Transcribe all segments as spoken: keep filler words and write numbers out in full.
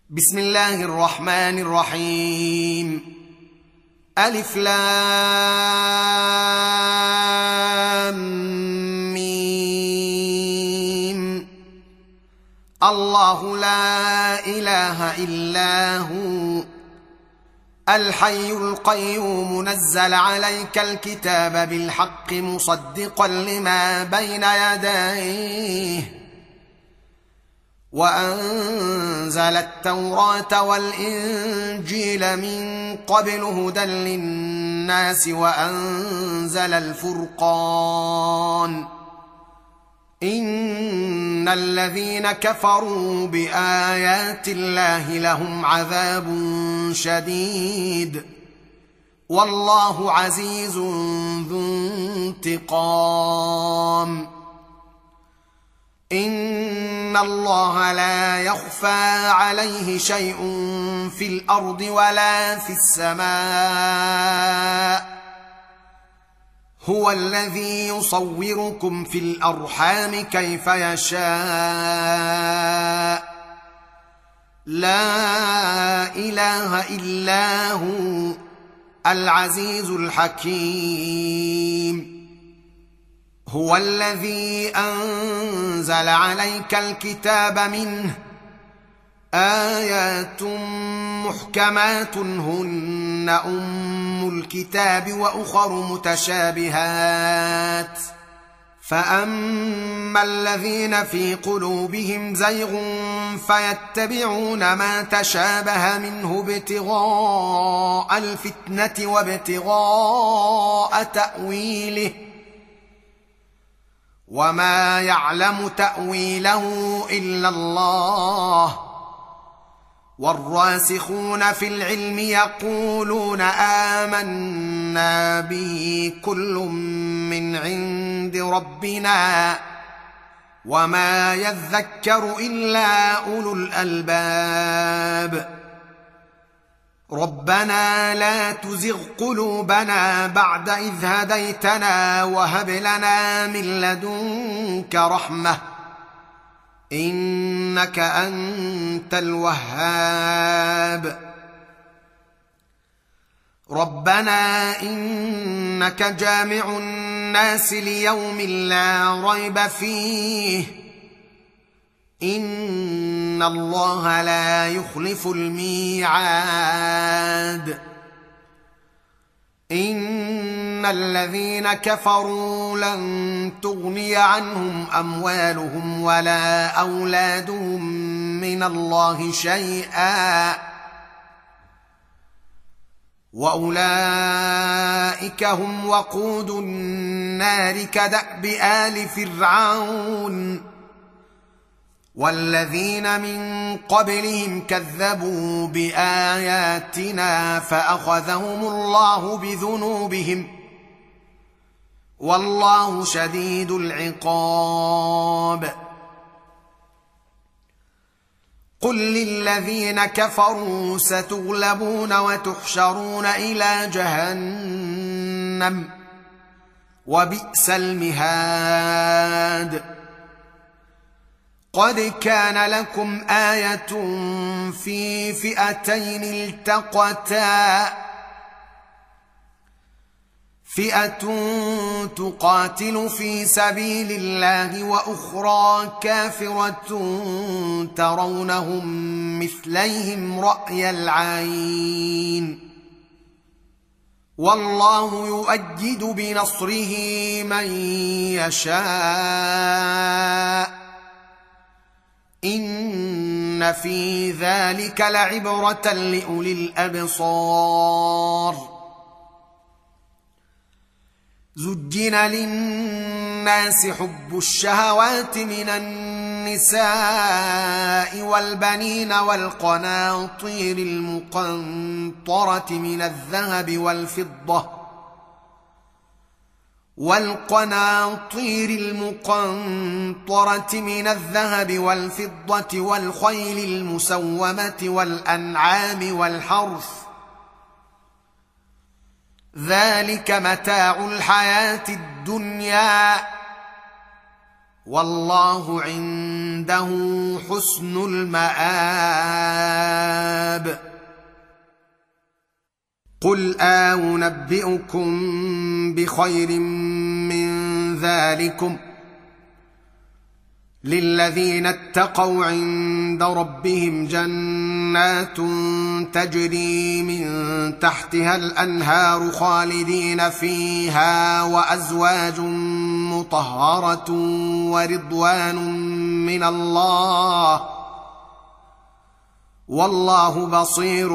بسم الله الرحمن الرحيم. ألف لام ميم. الله لا إله إلا هو الحي القيوم نزل عليك الكتاب بالحق مصدقا لما بين يديه وأنزل التوراة والإنجيل من قبل هدى للناس وأنزل الفرقان إن الذين كفروا بآيات الله لهم عذاب شديد والله عزيز ذو انتقام. إن الله لا يخفى عليه شيء في الأرض ولا في السماء هو الذي يصوركم في الأرحام كيف يشاء لا إله إلا هو العزيز الحكيم. هو الذي أنزل عليك الكتاب منه آيات محكمات هن أم الكتاب وأخر متشابهات فأما الذين في قلوبهم زيغ فيتبعون ما تشابه منه ابتغاء الفتنة وابتغاء تأويله وما يعلم تأويله إلا الله والراسخون في العلم يقولون آمنا به كل من عند ربنا وما يذكر إلا أولو الألباب. ربنا لا تزغ قلوبنا بعد إذ هديتنا وهب لنا من لدنك رحمة إنك أنت الوهاب. ربنا إنك جامع الناس ليوم لا ريب فيه إن الله لا يخلف الميعاد. إن الذين كفروا لن تغني عنهم أموالهم ولا أولادهم من الله شيئا وأولئك هم وقود النار كدأب آل فرعون والذين من قبلهم كذبوا بآياتنا فأخذهم الله بذنوبهم والله شديد العقاب. قل للذين كفروا ستغلبون وتحشرون إلى جهنم وبئس المهاد. قد كان لكم آية في فئتين التقتا فئة تقاتل في سبيل الله وأخرى كافرة ترونهم مثليهم رأي العين والله يؤيد بنصره من يشاء إن في ذلك لعبرة لأولي الأبصار. زجن للناس حب الشهوات من النساء والبنين والقناطير المقنطرة من الذهب والفضة والقناطير المقنطرة من الذهب والفضة والخيل المسومة والأنعام والحرث ذلك متاع الحياة الدنيا والله عنده حسن المآب. قل أنبئكم بخير من ذلكم للذين اتقوا عند ربهم جنات تجري من تحتها الأنهار خالدين فيها وأزواج مطهرة ورضوان من الله والله بصير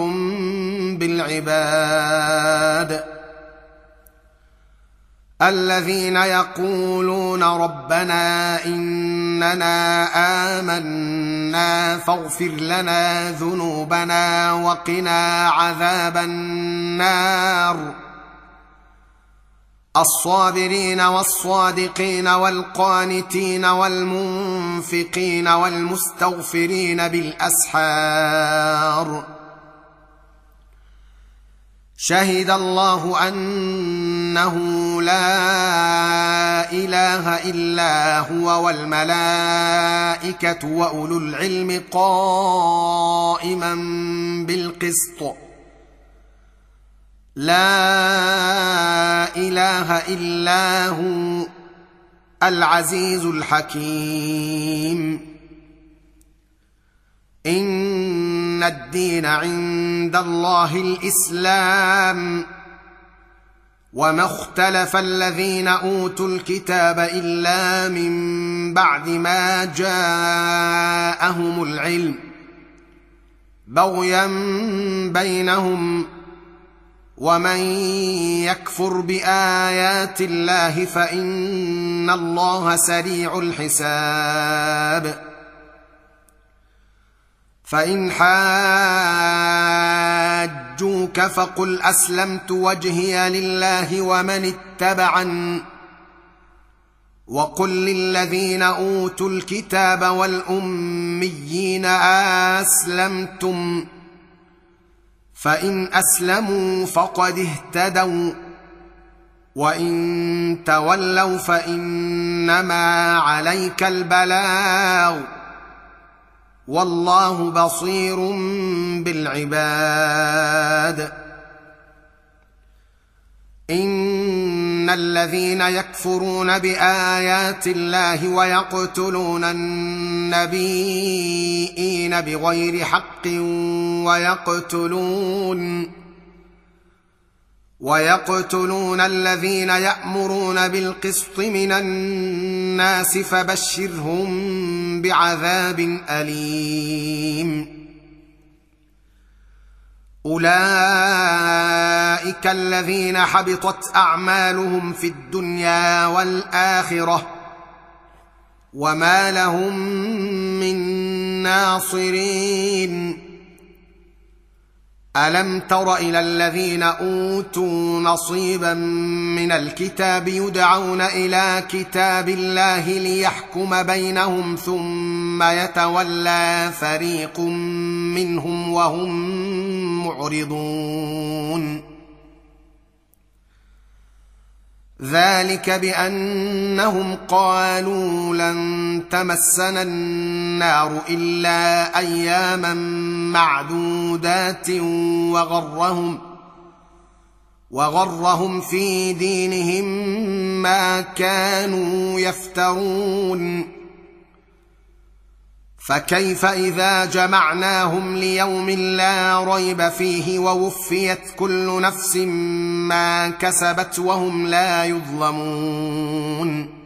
بالعباد الذين يقولون ربنا إننا آمنا فاغفر لنا ذنوبنا وقنا عذاب النار الصابرين والصادقين والقانتين والمنفقين والمستغفرين بالأسحار شهد الله أنه لا إله إلا هو والملائكة وأولو العلم قائما بالقسط لا إله إلا هو العزيز الحكيم إن الدين عند الله الإسلام وما اختلف الذين أوتوا الكتاب إلا من بعد ما جاءهم العلم بغيا بينهم ومن يكفر بآيات الله فإن الله سريع الحساب فإن حاجوك فقل أسلمت وجهي لله ومن اتبعني وقل للذين أوتوا الكتاب والأميين أسلمتم فإن أسلموا فقد اهتدوا وإن تولوا فإنما عليك البلاغ والله بصير بالعباد إن الذين يكفرون بآيات الله ويقتلون النبيين بغير حق ويقتلون ويقتلون الذين يأمرون بالقسط من الناس فبشرهم بعذاب أليم أولئك الذين حبطت أعمالهم في الدنيا والآخرة وما لهم من ناصرين ألم تر إلى الذين أوتوا نصيبا من الكتاب يدعون إلى كتاب الله ليحكم بينهم ثم يتولى فريق منهم وهم معرضون ذلك بأنهم قالوا لن تمسنا النار إلا أياما معدودات وغرهم وغرهم في دينهم ما كانوا يفترون فكيف إذا جمعناهم ليوم لا ريب فيه ووفيت كل نفس ما كسبت وهم لا يظلمون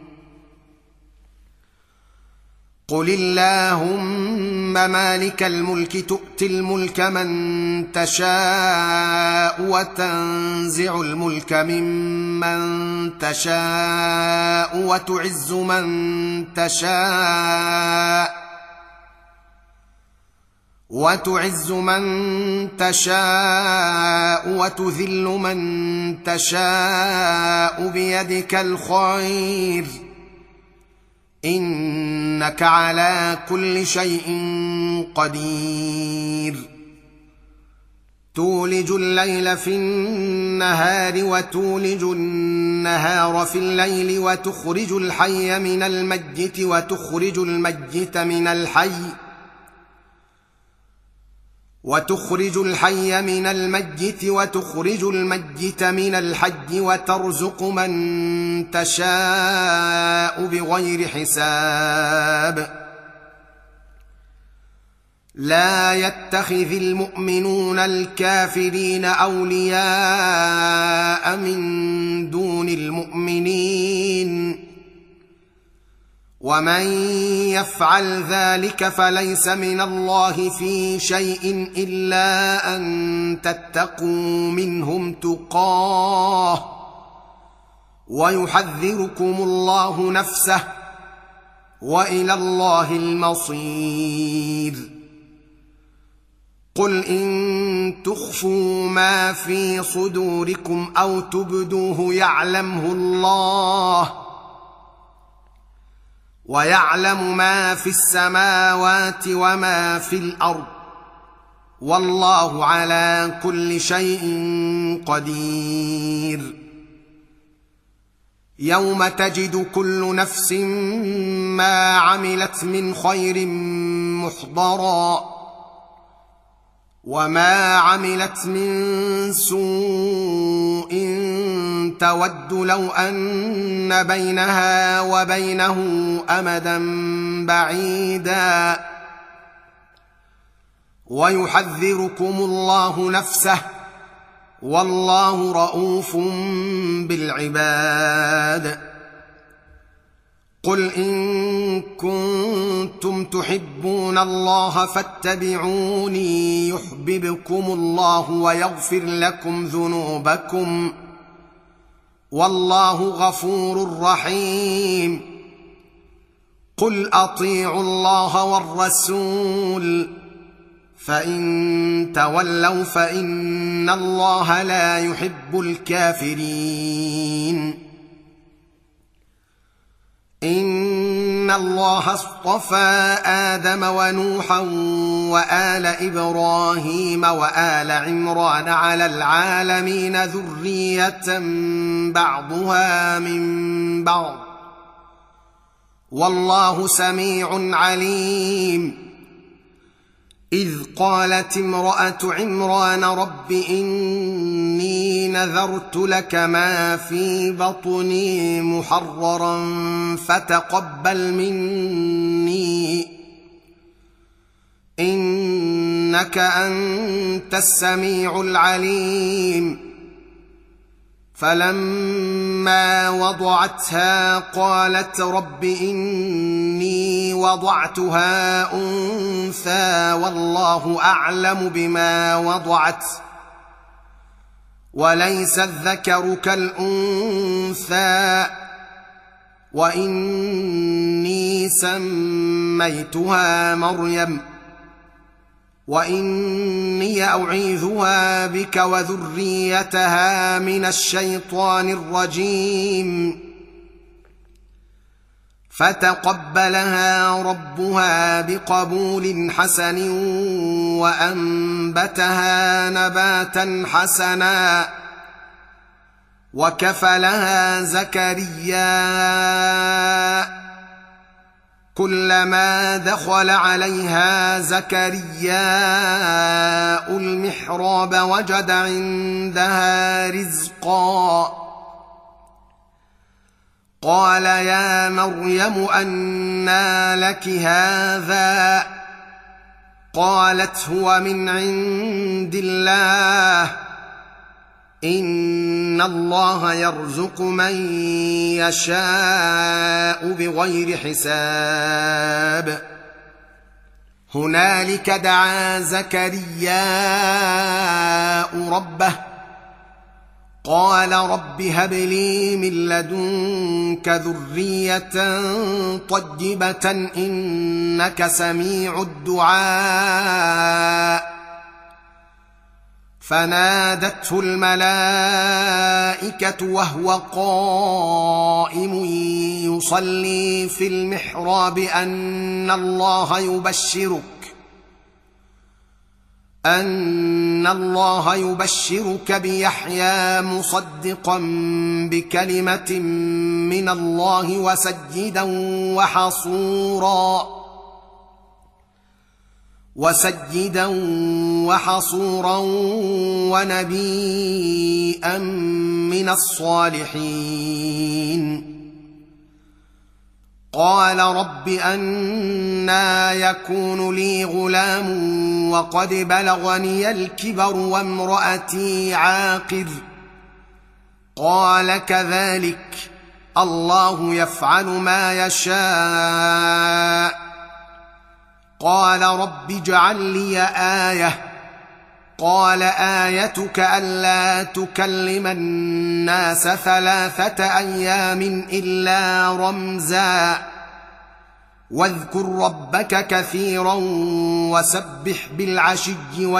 قل اللهم مالك الملك تؤتي الملك من تشاء وتنزع الملك ممن تشاء وتعز من تشاء وتعز من تشاء وتذل من تشاء بيدك الخير إنك على كل شيء قدير تولج الليل في النهار وتولج النهار في الليل وتخرج الحي من الميت وتخرج الميت من الحي وتخرج الحي من الميت وتخرج الميت من الحي وترزق من تشاء بغير حساب لا يتخذ المؤمنون الكافرين أولياء من دون المؤمنين ومن يفعل ذلك فليس من الله في شيء إلا أن تتقوا منهم تقاه ويحذركم الله نفسه وإلى الله المصير قل إن تخفوا ما في صدوركم أو تبدوه يعلمه الله ويعلم ما في السماوات وما في الأرض والله على كل شيء قدير يوم تجد كل نفس ما عملت من خير محضرا وما عملت من سوء تود لو أن بينها وبينه أمدا بعيدا ويحذركم الله نفسه والله رءوف بالعباد قل إن كنتم تحبون الله فاتبعوني يحببكم الله ويغفر لكم ذنوبكم والله غفور رحيم قل أطيعوا الله والرسول فإن تولوا فإن الله لا يحب الكافرين إن الله اصطفى آدم ونوحا وآل إبراهيم وآل عمران على العالمين ذرية بعضها من بعض والله سميع عليم إذ قالت امرأة عمران رب إني نذرت لك ما في بطني محررا فتقبل مني إنك أنت السميع العليم فلما وضعتها قالت رب إني وضعتها أنثى والله أعلم بما وضعت وليس الذكر كالأنثى وإني سميتها مريم وإني أعيذها بك وذريتها من الشيطان الرجيم فتقبلها ربها بقبول حسن وأنبتها نباتا حسنا وكفلها زكريا كلما دخل عليها زكرياء المحراب وجد عندها رزقا قال يا مريم أنى لك هذا قالت هو من عند الله إن الله يرزق من يشاء بغير حساب هنالك دعا زكرياء ربه قال رب هب لي من لدنك ذرية طيبة إنك سميع الدعاء فنادته الملائكة وهو قائم يصلي في المحراب أن الله يبشرك أن الله يبشرك بيحيى مصدقا بكلمة من الله وسيدا وحصورا وسيدا وحصورا ونبيا من الصالحين. قال رب أنى يكون لي غلام وقد بلغني الكبر وامرأتي عاقر؟ قال كذلك الله يفعل ما يشاء. قال رب اجعل لي آية. قال آيتك ألا تكلم الناس ثلاثة أيام إلا رمزا واذكر ربك كثيرا وسبح بالعشي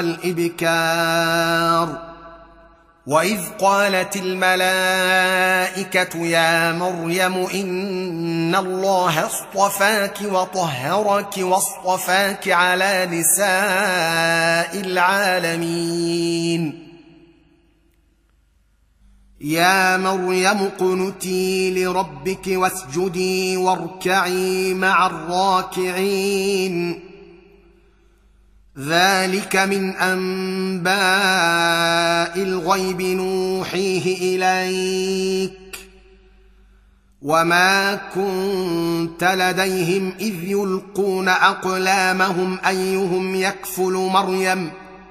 والإبكار. وإذ قالت الملائكة يا مريم إن الله اصطفاك وطهرك واصطفاك على نساء العالمين. يا مريم اقنتي لربك واسجدي واركعي مع الراكعين. ذلك من أنباء الغيب نوحيه إليك وما كنت لديهم إذ يلقون أقلامهم أيهم يكفل مريم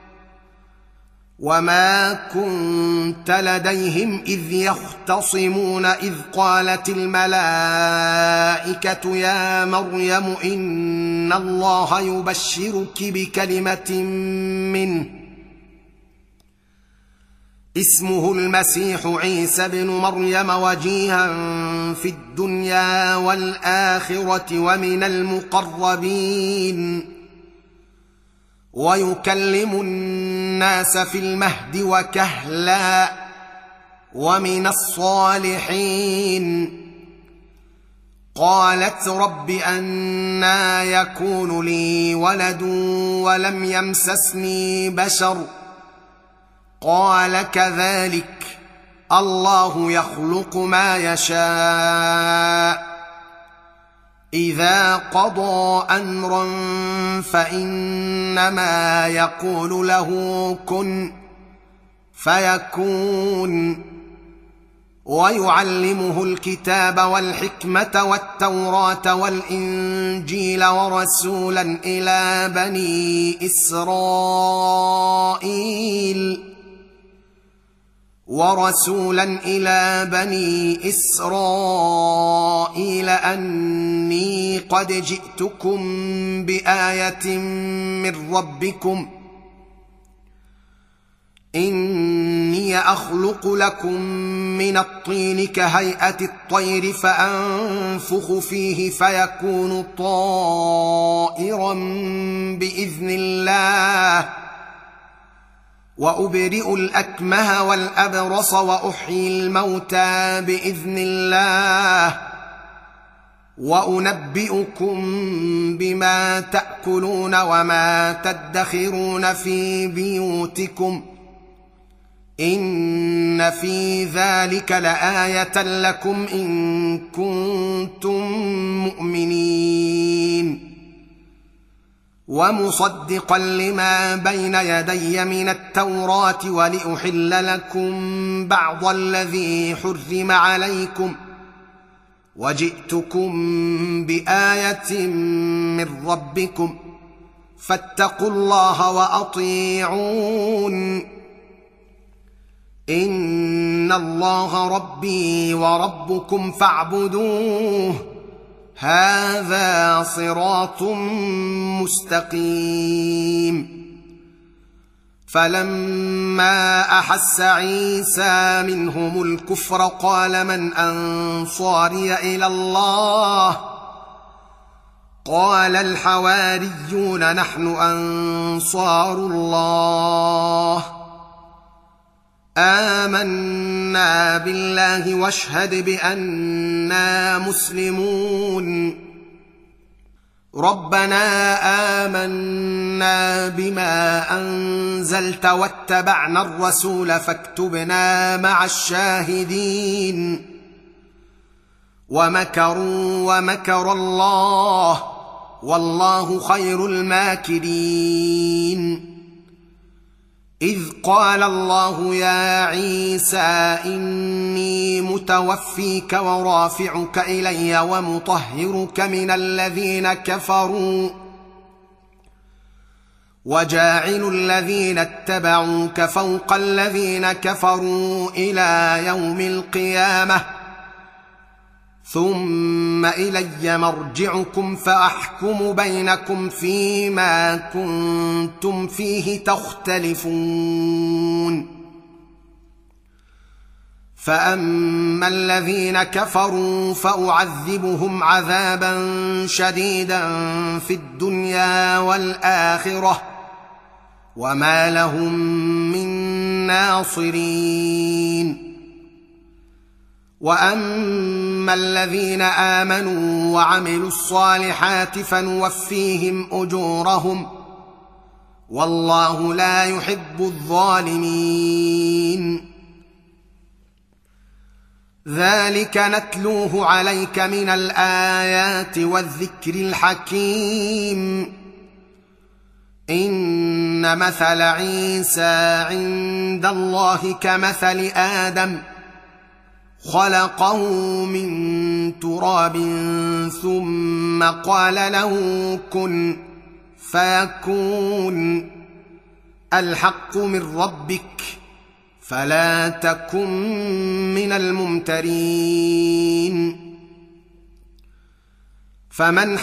وما كنت لديهم إذ يختصمون إذ قالت الملائكة يا مريم إن الله يبشرك بكلمة منه اسمه المسيح عيسى بن مريم وجيها في الدنيا والآخرة ومن المقربين ويكلم الناس في المهد وكهلا ومن الصالحين. قالت رب أنى يكون لي ولد ولم يمسسني بشر؟ قال كذلك الله يخلق ما يشاء إذا قضى أمرا فإنما يقول له كن فيكون. ويعلمه الكتاب والحكمة والتوراة والإنجيل ورسولا إلى بني إسرائيل ورسولا إلى بني إسرائيل أني قد جئتكم بآية من ربكم إني أخلق لكم من الطين كهيئة الطير فأنفخ فيه فيكون طائرا بإذن الله وأبرئ الأكمه والأبرص وأحيي الموتى بإذن الله وأنبئكم بما تأكلون وما تدخرون في بيوتكم إن في ذلك لآية لكم إن كنتم مؤمنين. ومصدقا لما بين يدي من التوراة ولأحل لكم بعض الذي حرم عليكم وجئتكم بآية من ربكم فاتقوا الله وأطيعون إن الله ربي وربكم فاعبدوه هذا صراط مستقيم. فلما أحس عيسى منهم الكفر قال من أنصاري إلى الله قال الحواريون نحن أنصار الله آمنا بالله واشهد بأننا مسلمون. ربنا آمنا بما أنزلت واتبعنا الرسول فاكتبنا مع الشاهدين. ومكروا ومكر الله والله خير الماكرين. إذ قال الله يا عيسى إني متوفيك ورافعك إلي ومطهرك من الذين كفروا وجاعل الذين اتبعوك فوق الذين كفروا إلى يوم القيامة ثم إلي مرجعكم فأحكم بينكم فيما كنتم فيه تختلفون. فأما الذين كفروا فأعذبهم عذابا شديدا في الدنيا والآخرة وما لهم من ناصرين. وأما الذين آمنوا وعملوا الصالحات فنوفيهم أجورهم والله لا يحب الظالمين. ذلك نتلوه عليك من الآيات والذكر الحكيم. إن مثل عيسى عند الله كمثل آدم خلقه من تراب ثم قال له كن فيكون. الحق من ربك فلا تكن من الممترين. فمن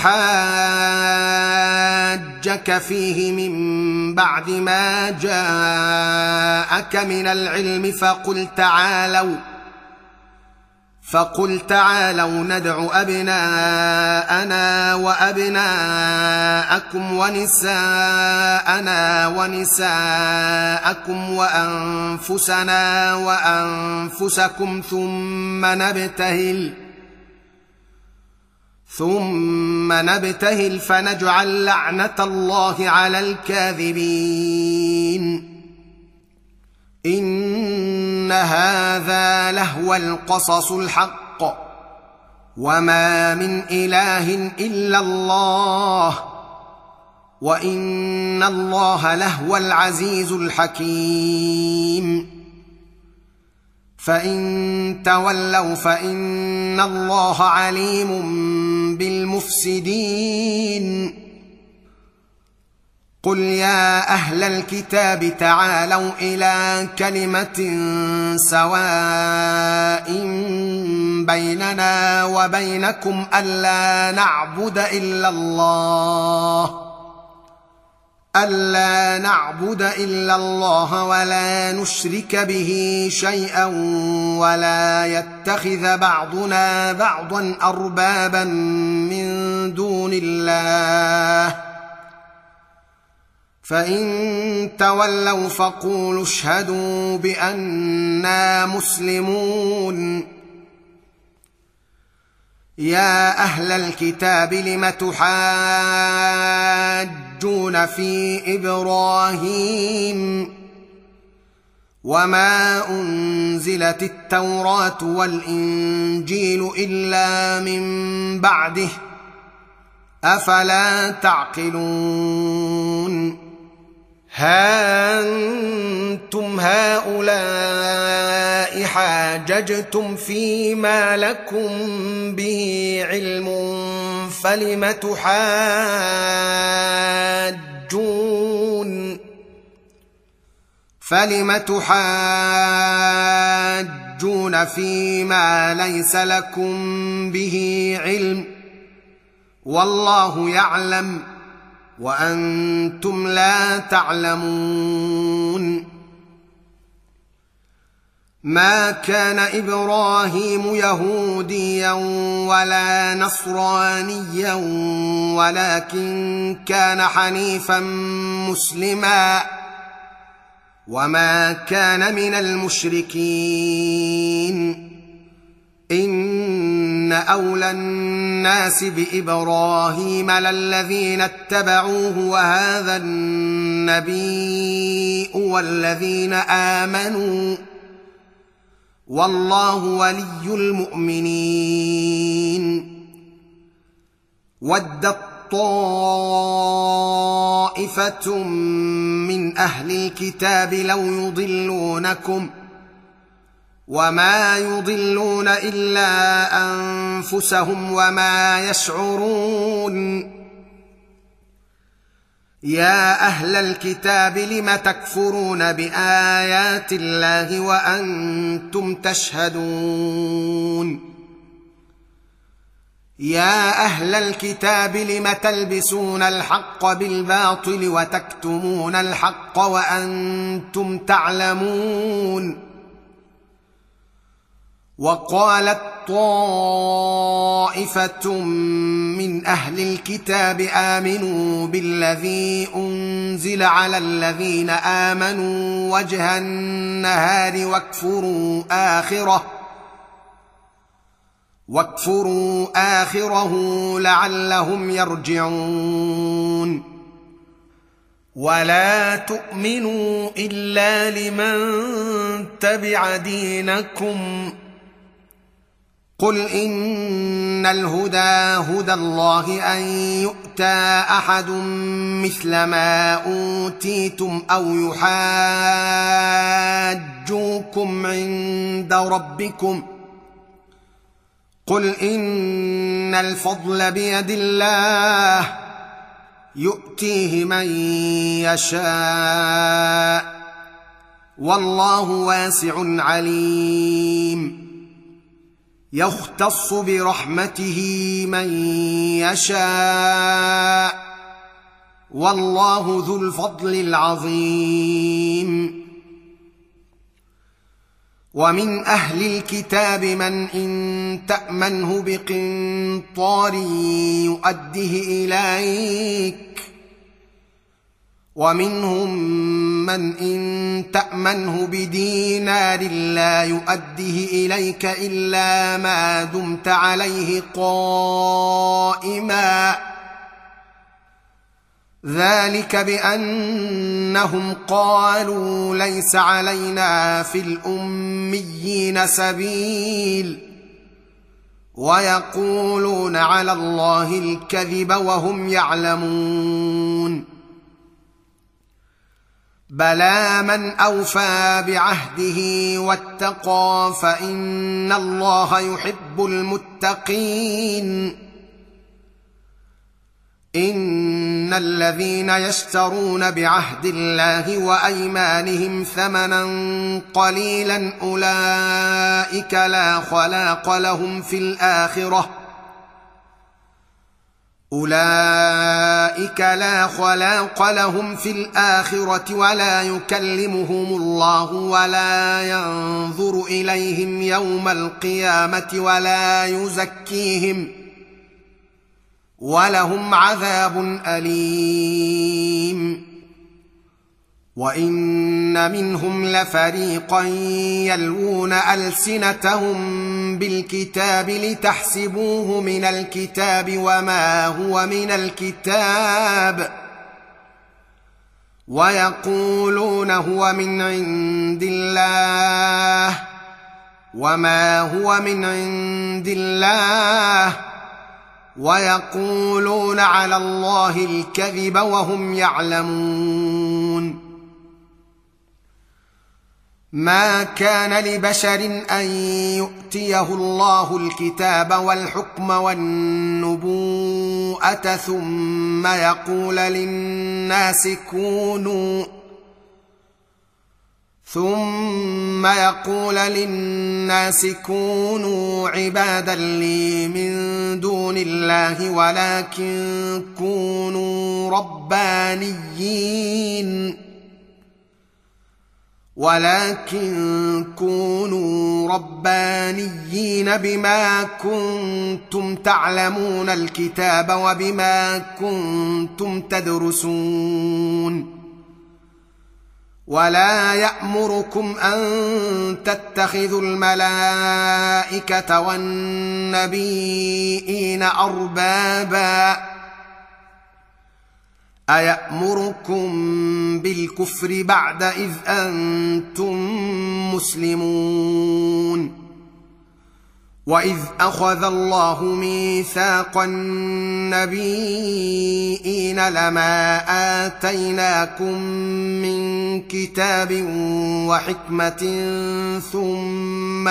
حاجك فيه من بعد ما جاءك من العلم فقل تعالوا فقل تعالوا ندع أبناءنا وأبناءكم ونساءنا ونساءكم وأنفسنا وأنفسكم ثم نبتهل ثم نبتهل فنجعل لعنة الله على الكاذبين. إن هذا لهو القصص الحق وما من إله إلا الله وإن الله لهو العزيز الحكيم. فإن تولوا فإن الله عليم بالمفسدين. قل يا أهل الكتاب تعالوا إلى كلمة سواء بيننا وبينكم ألا نعبد إلا الله ألا نعبد إلا الله ولا نشرك به شيئا ولا يتخذ بعضنا بعضا أربابا من دون الله. فإن تولوا فقولوا اشهدوا بأننا مسلمون. يا أهل الكتاب لم تحاجون في إبراهيم وما أنزلت التوراة والإنجيل إلا من بعده أفلا تعقلون. ها أنتم هؤلاء حاججتم فيما لكم به علم فلم تحاجون فلم تحاجون فيما ليس لكم به علم والله يعلم وأنتم لا تعلمون. ما كان إبراهيم يهوديا ولا نصرانيا ولكن كان حنيفا مسلما وما كان من المشركين. إن أولى الناس بإبراهيم للذين اتبعوه وهذا النبي والذين آمنوا والله ولي المؤمنين. ودت طائفة من أهل الكتاب لو يضلونكم وما يضلون إلا أنفسهم وما يشعرون يا أهل الكتاب لم تكفرون بآيات الله وأنتم تشهدون يا أهل الكتاب لم تلبسون الحق بالباطل وتكتمون الحق وأنتم تعلمون وقالت طائفة من أهل الكتاب آمنوا بالذي أنزل على الذين آمنوا وجه النهار واكفروا آخره واكفروا آخره لعلهم يرجعون ولا تؤمنوا إلا لمن تبع دينكم قل إن الهدى هدى الله أن يؤتى أحد مثل ما أوتيتم أو يحاجوكم عند ربكم قل إن الفضل بيد الله يؤتيه من يشاء والله واسع عليم يختص برحمته من يشاء والله ذو الفضل العظيم ومن أهل الكتاب من إن تأمنه بقنطار يؤده إليك ومنهم من إن تأمنه بدينار لا يؤده إليك إلا ما دمت عليه قائما ذلك بأنهم قالوا ليس علينا في الأميين سبيل ويقولون على الله الكذب وهم يعلمون بلى من أوفى بعهده واتقى فإن الله يحب المتقين إن الذين يشترون بعهد الله وأيمانهم ثمنا قليلا أولئك لا خلاق لهم في الآخرة أولئك لا خلاق لهم في الآخرة ولا يكلمهم الله ولا ينظر إليهم يوم القيامة ولا يزكيهم ولهم عذاب أليم وإن منهم لفريقا يلوون ألسنتهم بالكتاب لتحسبوه من الكتاب وما هو من الكتاب ويقولون هو من عند الله وما هو من عند الله ويقولون على الله الكذب وهم يعلمون ما كان لبشر أن يؤتيه الله الكتاب والحكم والنبوءة ثم يقول للناس كونوا ثم يقول للناس كونوا عبادا لي من دون الله ولكن كونوا ربانيين ولكن كونوا ربانيين بما كنتم تعلمون الكتاب وبما كنتم تدرسون ولا يأمركم أن تتخذوا الملائكة والنبيين أربابا أيأمركم بالكفر بعد إذ أنتم مسلمون وإذ أخذ الله ميثاق النبيين لما آتيناكم من كتاب وحكمة ثم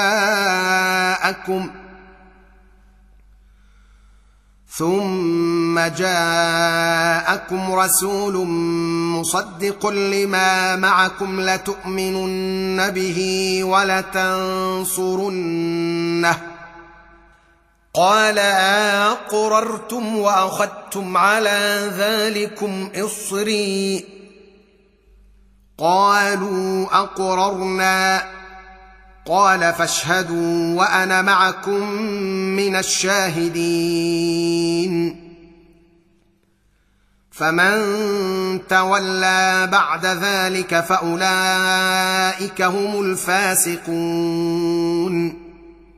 جاءكم ثم جاءكم رسول مصدق لما معكم لتؤمنن به ولتنصرنه قال أقررتم وأخذتم على ذلكم إصري قالوا أقررنا قال فاشهدوا وأنا معكم من الشاهدين فمن تولى بعد ذلك فأولئك هم الفاسقون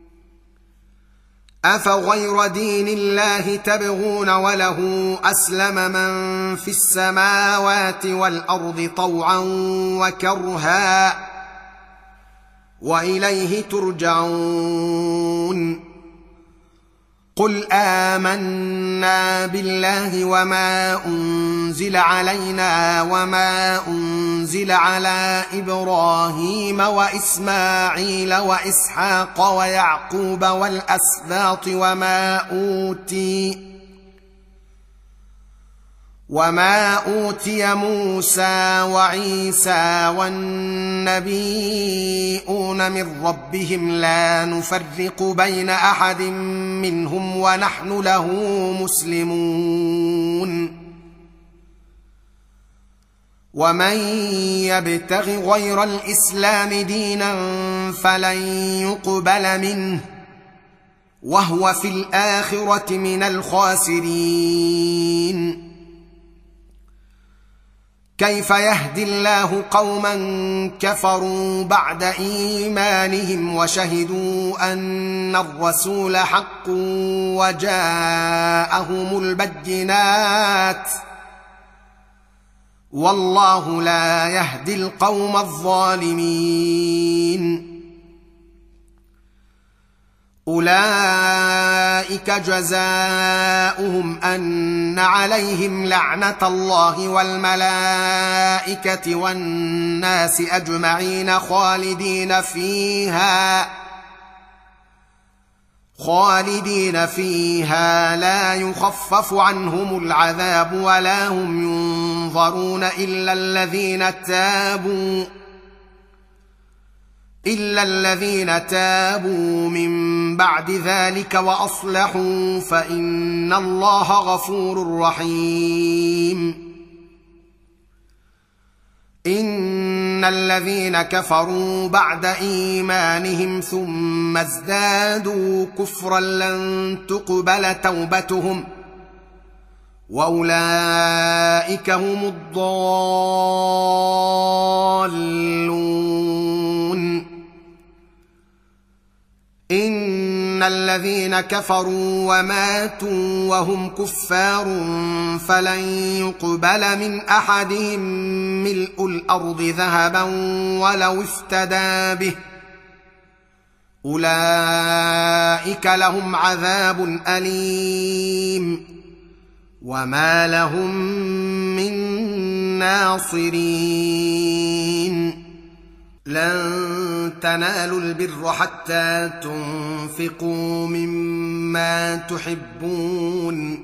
أفغير دين الله تبغون وله أسلم من في السماوات والأرض طوعا وكرها وإليه ترجعون قل آمنا بالله وما أنزل علينا وما أنزل على إبراهيم وإسماعيل وإسحاق ويعقوب والأسباط وما أوتي وما أوتي موسى وعيسى والنبيون من ربهم لا نفرق بين أحد منهم ونحن له مسلمون ومن يبتغ غير الإسلام دينا فلن يقبل منه وهو في الآخرة من الخاسرين كيف يهدي الله قوما كفروا بعد إيمانهم وشهدوا أن الرسول حق وجاءهم البينات والله لا يهدي القوم الظالمين أولئك جزاؤهم أن عليهم لعنة الله والملائكة والناس أجمعين خالدين فيها خالدين فيها لا يخفف عنهم العذاب ولا هم ينظرون إلا الذين تابوا إلا الذين تابوا من بعد ذلك وأصلحوا فإن الله غفور رحيم إن الذين كفروا بعد إيمانهم ثم ازدادوا كفرا لن تقبل توبتهم وأولئك هم الضالون إن الذين كفروا وماتوا وهم كفار فلن يقبل من أحدهم ملء الأرض ذهبا ولو افتدى به أولئك لهم عذاب أليم وما لهم من ناصرين لن تنالوا البر حتى تنفقوا مما تحبون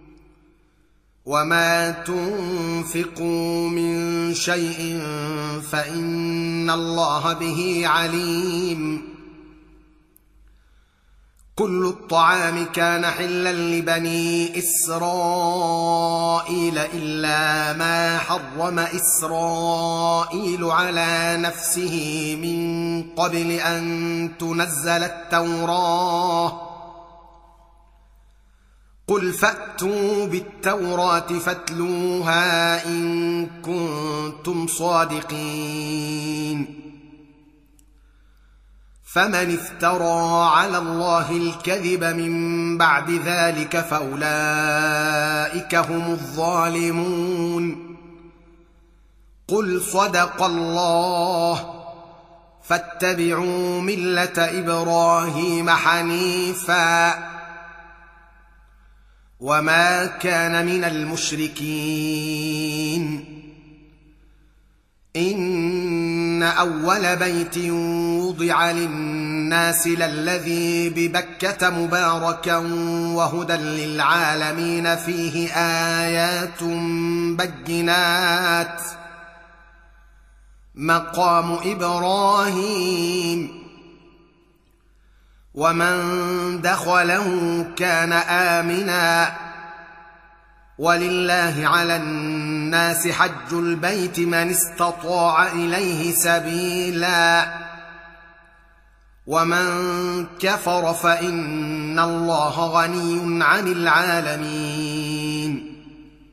وما تنفقوا من شيء فإن الله به عليم كل الطعام كان حلا لبني إسرائيل إلا ما حرم إسرائيل على نفسه من قبل أن تنزل التوراة قل فأتوا بالتوراة فاتلوها إن كنتم صادقين فمن افترى على الله الكذب من بعد ذلك فأولئك هم الظالمون قل صدق الله فاتبعوا مله ابراهيم حنيفا وما كان من المشركين. ان اول بيت وضع للناس للذي ببكة مباركا وهدى للعالمين فيه آيات بينات مقام إبراهيم ومن دخله كان آمنا ولله على الناس حج البيت من استطاع إليه سبيلا ومن كفر فإن الله غني عن العالمين.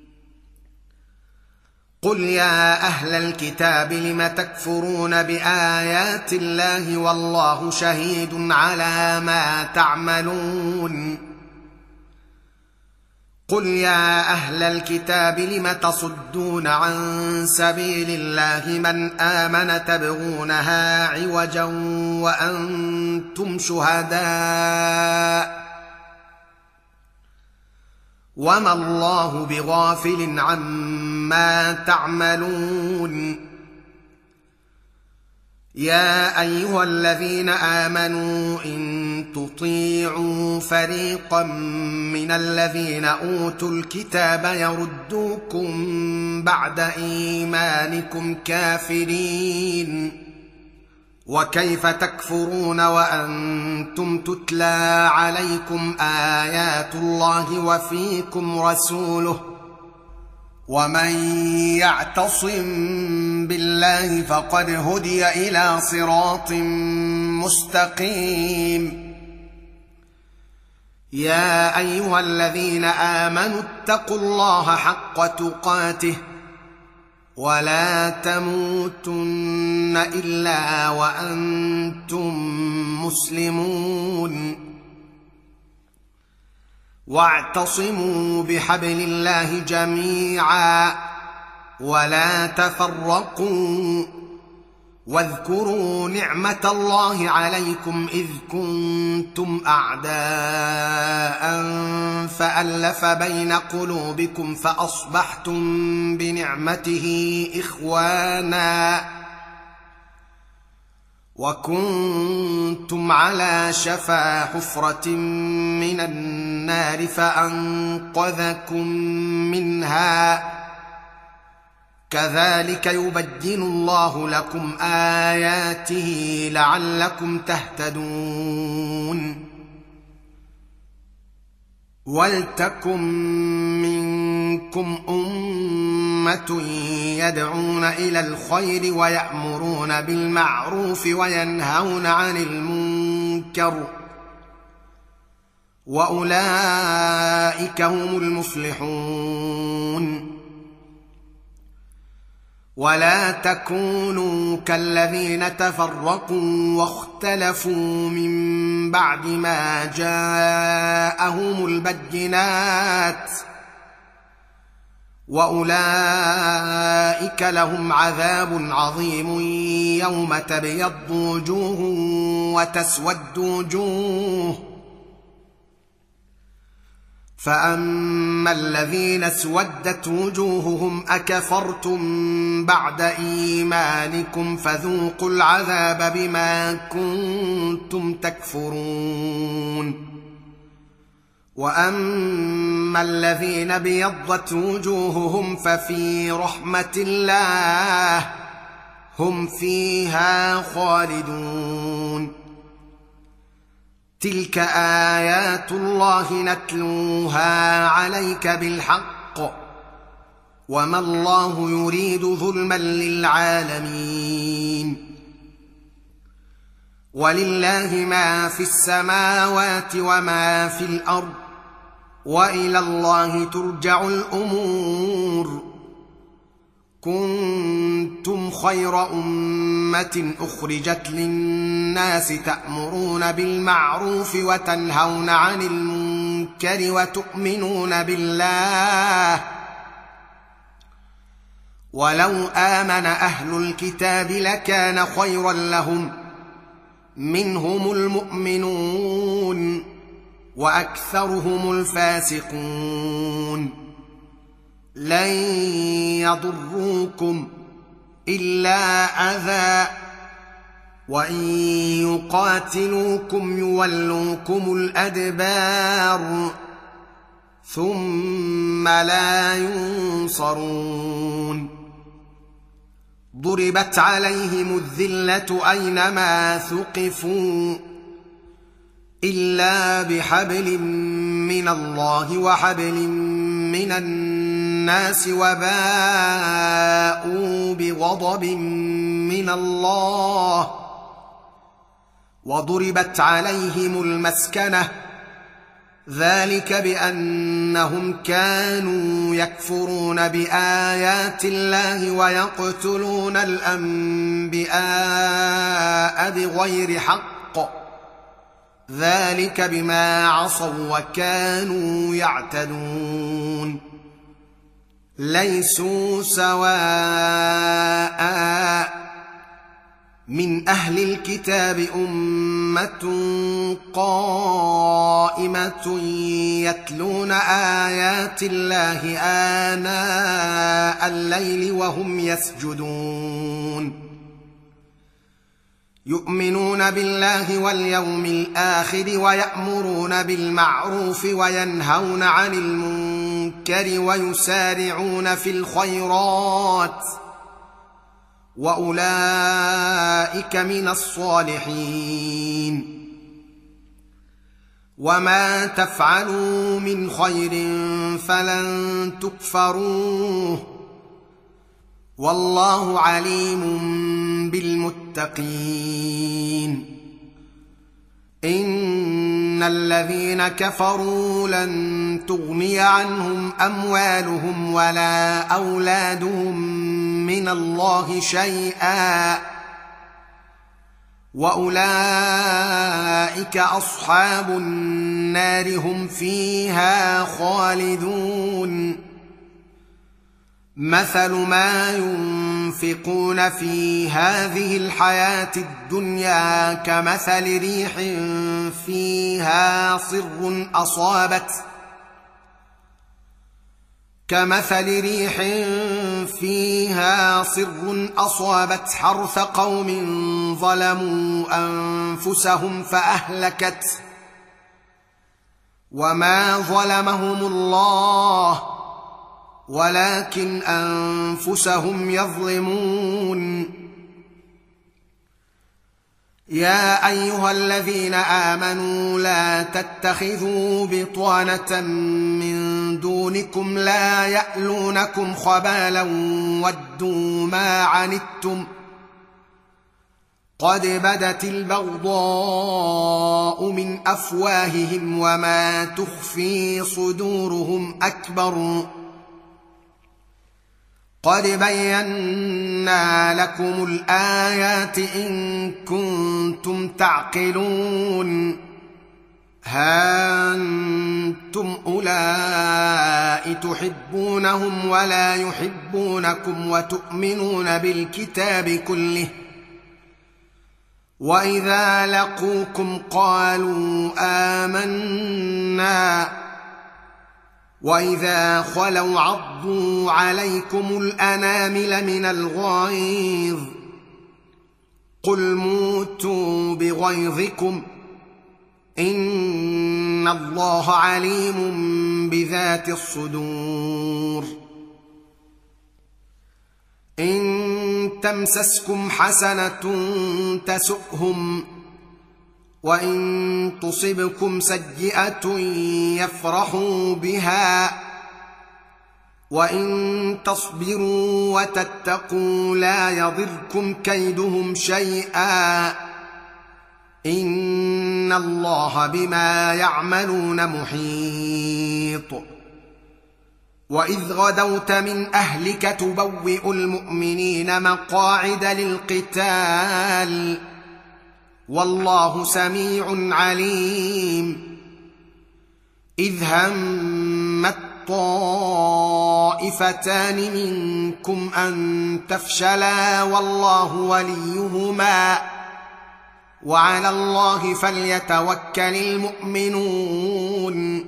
قل يا أهل الكتاب لم تكفرون بآيات الله والله شهيد على ما تعملون. قل يا أهل الكتاب لم تصدون عن سبيل الله من آمن تبغونها عوجا وأنتم شهداء وما الله بغافل عما تعملون. يا أيها الذين آمنوا إن تطيعوا فريقا من الذين أوتوا الكتاب يردوكم بعد إيمانكم كافرين وكيف تكفرون وأنتم تتلى عليكم آيات الله وفيكم رسوله ومن يعتصم بالله فقد هدي إلى صراط مستقيم. يا أيها الذين آمنوا اتقوا الله حق تقاته ولا تموتن إلا وأنتم مسلمون واعتصموا بحبل الله جميعا ولا تفرقوا واذكروا نعمة الله عليكم إذ كنتم أعداء فألف بين قلوبكم فأصبحتم بنعمته إخوانا وكنتم على شفا حفرة من النار فأنقذكم منها كذلك يبين الله لكم آياته لعلكم تهتدون. ولتكن منكم أمة يدعون إلى الخير ويأمرون بالمعروف وينهون عن المنكر وأولئك هم المفلحون. ولا تكونوا كالذين تفرقوا واختلفوا من بعد ما جاءهم البينات وأولئك لهم عذاب عظيم يوم تبيض وجوه وتسود وجوه فأما الذين اسودت وجوههم أكفرتم بعد إيمانكم فذوقوا العذاب بما كنتم تكفرون. وأما الذين ابيضت وجوههم ففي رحمة الله هم فيها خالدون. تلك آيات الله نتلوها عليك بالحق وما الله يريد ظلما للعالمين. ولله ما في السماوات وما في الأرض وإلى الله ترجع الأمور. كنتم خير أمة أخرجت للناس تأمرون بالمعروف وتنهون عن المنكر وتؤمنون بالله ولو آمن أهل الكتاب لكان خيرا لهم منهم المؤمنون واكثرهم الفاسقون. لن يضروكم الا اذى وان يقاتلوكم يولوكم الادبار ثم لا ينصرون. ضربت عليهم الذلة أينما ثقفوا إلا بحبل من الله وحبل من الناس وباءوا بغضب من الله وضربت عليهم المسكنة ذلك بأنهم كانوا يكفرون بآيات الله ويقتلون الأنبياء بغير حق ذلك بما عصوا وكانوا يعتدون. ليسوا سواء من أهل الكتاب أمة قائمة يتلون آيات الله آناء الليل وهم يسجدون يؤمنون بالله واليوم الآخر ويأمرون بالمعروف وينهون عن المنكر ويسارعون في الخيرات وأولئك من الصالحين. وما تفعلوا من خير فلن تكفروه والله عليم بالمتقين. إن الذين كفروا لن تغني عنهم أموالهم ولا أولادهم من الله شيئا وأولئك أصحاب النار هم فيها خالدون. مثل ما ينفقون في هذه الحياة الدنيا كمثل ريح فيها صر أصابت كمثل ريح فيها صر أصابت حرث قوم ظلموا أنفسهم فأهلكت وما ظلمهم الله ولكن أنفسهم يظلمون. يا أيها الذين آمنوا لا تتخذوا بطانة من دونكم لا يألونكم خبالا ودوا ما عنتم قد بدت البغضاء من أفواههم وما تخفي صدورهم أكبر قد بينا لكم الآيات إن كنتم تعقلون. ها أنتم أولئك تحبونهم ولا يحبونكم وتؤمنون بالكتاب كله وإذا لقوكم قالوا آمنا وإذا خلوا عضوا عليكم الأنامل من الغيظ قل موتوا بغيظكم إن الله عليم بذات الصدور. إن تمسسكم حسنة تسؤهم وإن تصبكم سيئة يفرحوا بها وإن تصبروا وتتقوا لا يضركم كيدهم شيئا إن الله بما يعملون محيط. وإذ غدوت من أهلك تبوئ المؤمنين مقاعد للقتال والله سميع عليم. إذ همت طائفتان منكم أن تفشلا والله وليهما وعلى الله فليتوكل المؤمنون.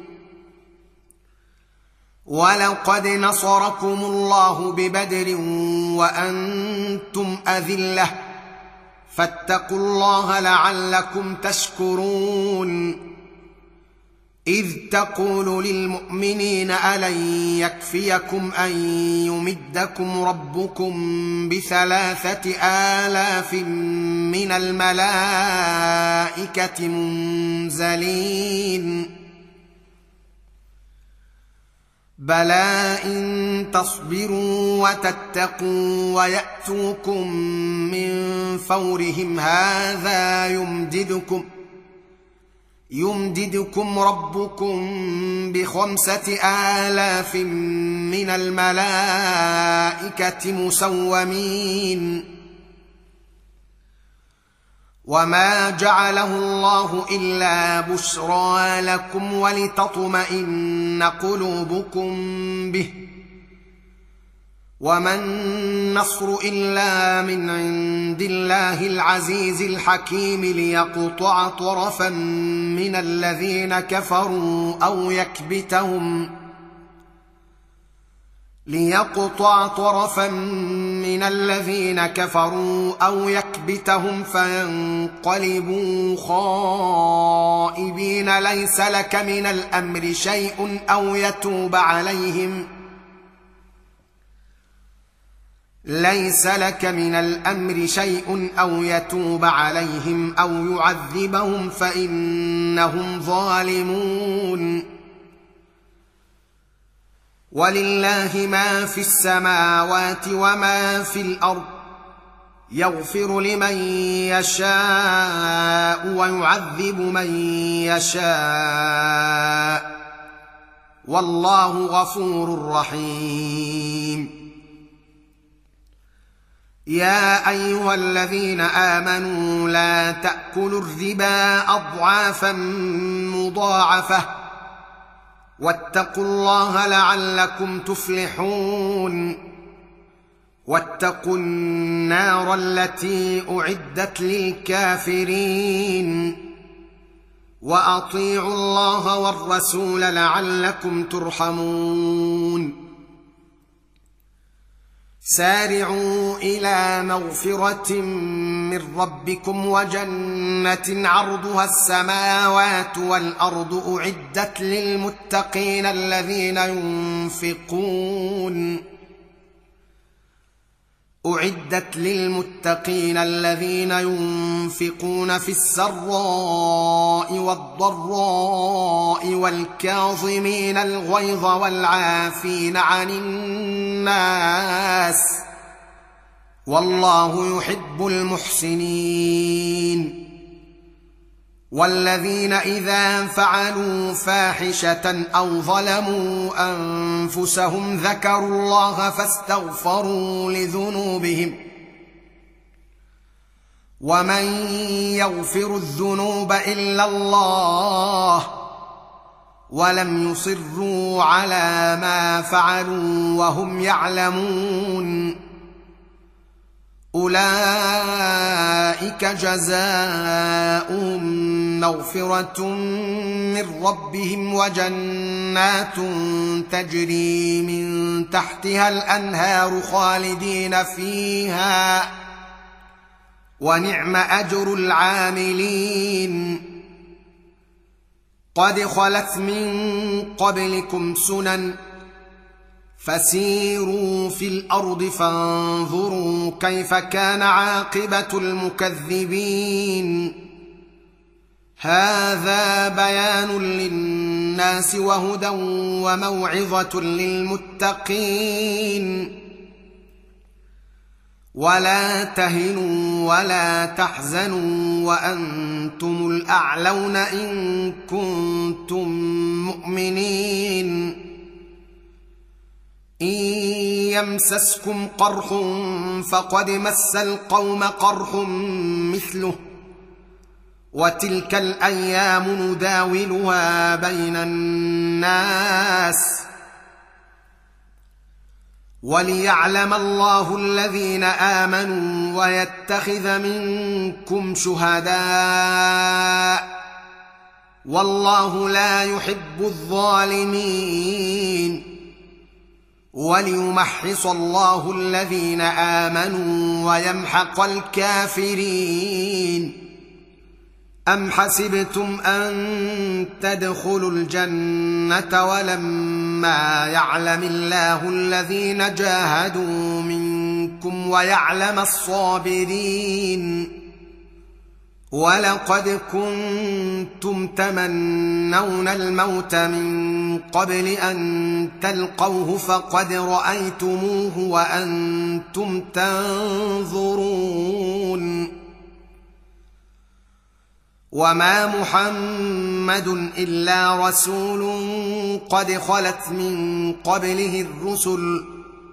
ولقد نصركم الله ببدر وأنتم أذلة فاتقوا الله لعلكم تشكرون. إذ تقول للمؤمنين ألن يكفيكم أن يمدكم ربكم بثلاثة آلاف من الملائكة منزلين؟ بلى إن تصبروا وتتقوا ويأتوكم من فورهم هذا يمددكم يمددكم ربكم بخمسة آلاف من الملائكة مسومين. وما جعله الله إلا بشرى لكم ولتطمئن قلوبكم به، وما النصر إلا من عند الله العزيز الحكيم ليقطع طرفا من الذين كفروا أو يكبتهم ليقطع طرفا من الذين كفروا أو يكبتهم فينقلبوا خائبين. ليس لك من الأمر شيء أو يتوب عليهم ليس لك من الأمر شيء أو يتوب عليهم أو يعذبهم فإنهم ظالمون. ولله ما في السماوات وما في الأرض يغفر لمن يشاء ويعذب من يشاء والله غفور رحيم. يا أيها الذين آمنوا لا تأكلوا الربا أضعافا مضاعفة واتقوا الله لعلكم تفلحون. واتقوا النار التي أعدت للكافرين وأطيعوا الله والرسول لعلكم ترحمون. سارعوا إلى مغفرة من ربكم وجنة عرضها السماوات والأرض أعدت للمتقين الذين ينفقون أعدت للمتقين الذين ينفقون في السراء والضراء والكاظمين الغيظ والعافين عن الناس والله يحب المحسنين. والذين إذا فعلوا فاحشة أو ظلموا أنفسهم ذكروا الله فاستغفروا لذنوبهم ومن يغفر الذنوب إلا الله ولم يصروا على ما فعلوا وهم يعلمون أولئك جزاؤهم مغفرة من ربهم وجنات تجري من تحتها الأنهار خالدين فيها ونعم أجر العاملين. قد خلت من قبلكم سنن فسيروا في الأرض فانظروا كيف كان عاقبة المكذبين. هذا بيان للناس وهدى وموعظة للمتقين. ولا تهنوا ولا تحزنوا وأنتم الأعلون إن كنتم مؤمنين. إن يمسسكم قرح فقد مس القوم قرح مثله وتلك الأيام نداولها بين الناس وليعلم الله الذين آمنوا ويتخذ منكم شهداء والله لا يحب الظالمين وليمحص الله الذين آمنوا ويمحق الكافرين أم حسبتم أن تدخلوا الجنة ولما يعلم الله الذين جاهدوا منكم ويعلم الصابرين ولقد كنتم تمنون الموت من قبل أن تلقوه فقد رأيتموه وأنتم تنظرون وما محمد إلا رسول قد خلت من قبله الرسل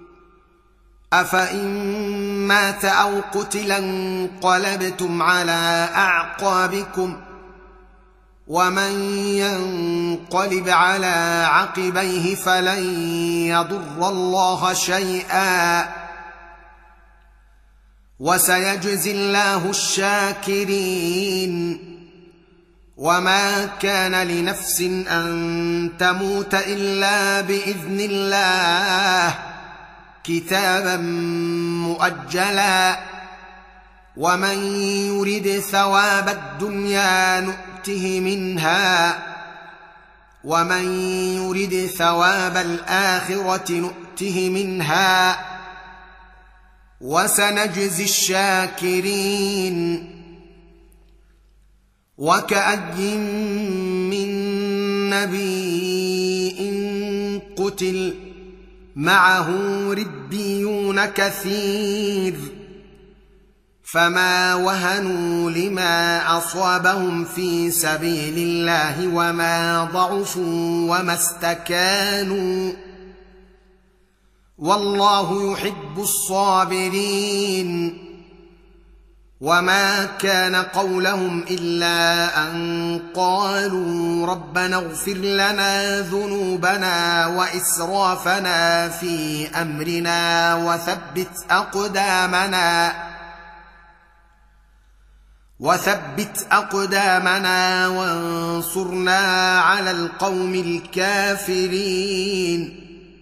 أفإن مات أو قتل انقلبتم على أعقابكم ومن ينقلب على عقبيه فلن يضر الله شيئا وسيجزي الله الشاكرين وما كان لنفس أن تموت إلا بإذن الله كتابا مؤجلا ومن يرد ثواب الدنيا نؤته منها ومن يرد ثواب الآخرة نؤته منها وسنجزي الشاكرين وكأي من نبي قتل معه ربيون كثير فما وهنوا لما أصابهم في سبيل الله وما ضعفوا وما استكانوا والله يحب الصابرين وما كان قولهم إلا أن قالوا ربنا اغفر لنا ذنوبنا وإسرافنا في أمرنا وثبت أقدامنا وثبت أقدامنا وانصرنا على القوم الكافرين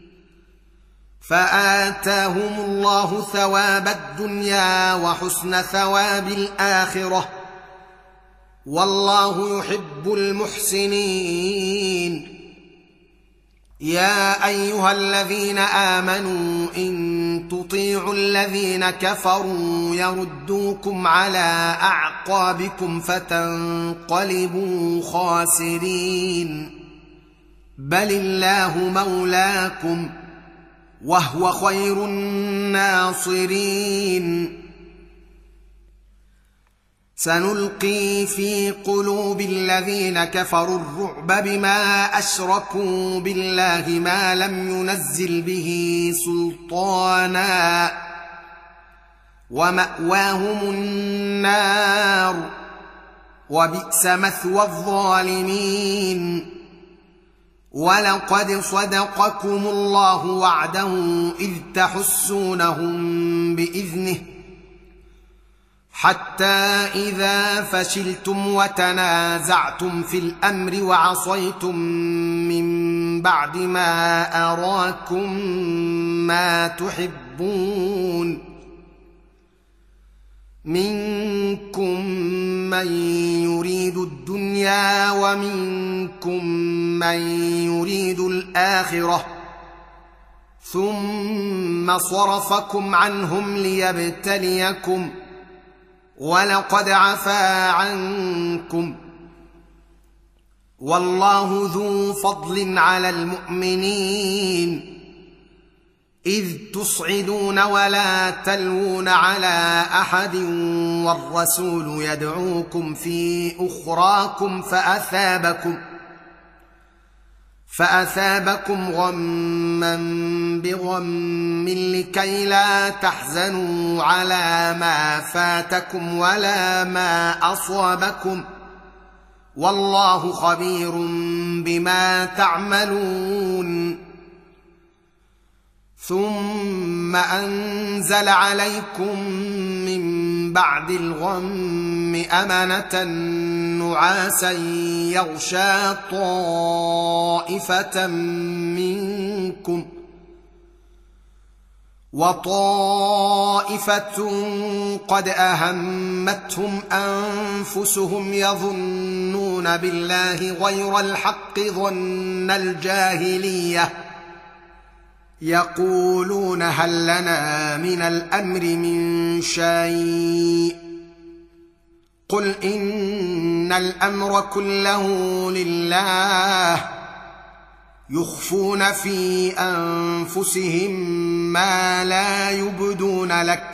فآتاهم الله ثواب الدنيا وحسن ثواب الآخرة والله يحب المحسنين يا أيها الذين آمنوا إن تطيعوا الذين كفروا يردوكم على أعقابكم فتنقلبوا خاسرين بل الله مولاكم وهو خير الناصرين سنلقي في قلوب الذين كفروا الرعب بما أشركوا بالله ما لم ينزل به سلطانا ومأواهم النار وبئس مثوى الظالمين ولقد صدقكم الله وعده إذ تحسونهم بإذنه حتى إذا فشلتم وتنازعتم في الأمر وعصيتم من بعد ما أراكم ما تحبون منكم من يريد الدنيا ومنكم من يريد الآخرة ثم صرفكم عنهم ليبتليكم ولقد عفا عنكم والله ذو فضل على المؤمنين إذ تصعدون ولا تلوون على أحد والرسول يدعوكم في أخراكم فأثابكم فأثابكم غما بغم لكي لا تحزنوا على ما فاتكم ولا ما أصابكم والله خبير بما تعملون ثم أنزل عليكم من بعد الغم أمنة نعاسا يغشى طائفة منكم وطائفة قد أهمتهم أنفسهم يظنون بالله غير الحق ظن الجاهلية يقولون هل لنا من الأمر من شيء قل إن الأمر كله لله يخفون في أنفسهم ما لا يبدون لك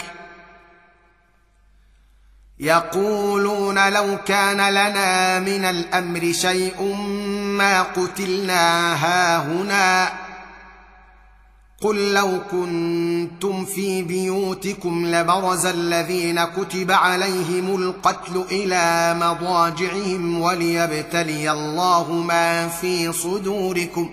يقولون لو كان لنا من الأمر شيء ما قتلنا هاهنا قل لو كنتم في بيوتكم لبرز الذين كتب عليهم القتل إلى مضاجعهم وليبتلي الله ما في صدوركم